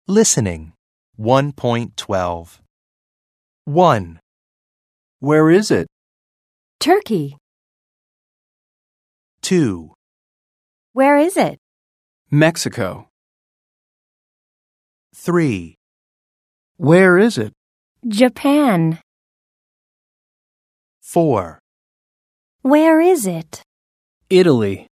Listening. 1.12. 1, Where is it? Turkey. 2, Where is it? Mexico. 3, Where is it? Japan. 4, Where is it? Italy.